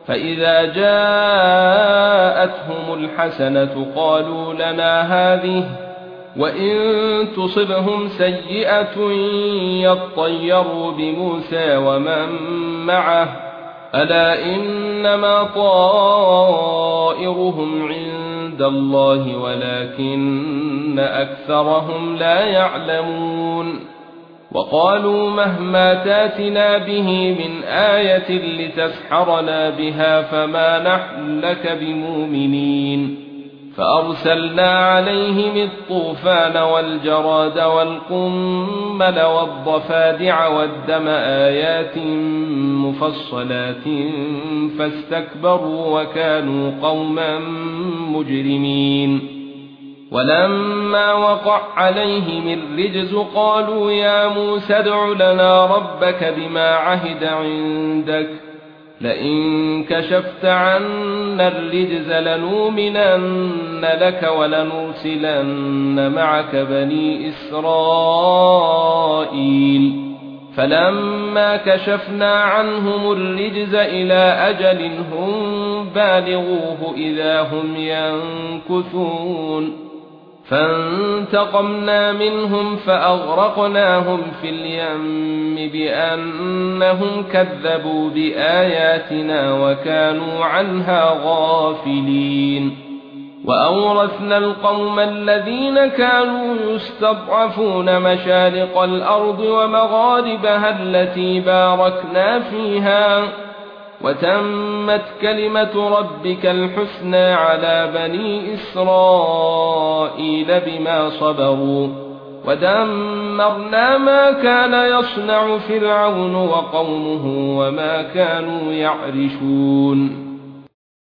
فإذا جاءتهم الحسنة قالوا لنا هذه وإن تصبهم سيئة يطيروا بموسى ومن معه ألا إنما طائرهم عند الله ولكن أكثرهم لا يعلمون وقالوا مهما تاتنا به من آية لتسحرنا بها فما نحن لك بمؤمنين فأرسلنا عليهم الطوفان والجراد والقمل والضفادع والدم آيات مفصلات فاستكبروا وكانوا قوما مجرمين ولما وقع عليهم الرجز قالوا يا موسى ادع لنا ربك بما عهد عندك لئن كشفت عنا الرجز لنؤمنن لك ولنرسلن معك بني إسرائيل فلما كشفنا عنهم الرجز إلى أجل هم بالغوه إذا هم ينكثون فانتقمنا منهم فأغرقناهم في اليم بأنهم كذبوا بآياتنا وكانوا عنها غافلين وأورثنا القوم الذين كانوا يستضعفون مشارق الأرض ومغاربها التي باركنا فيها وتمت كلمة ربك الحسنى على بني إسرائيل بما صبروا ودمرنا ما كان يصنع فرعون وقومه وما كانوا يعرشون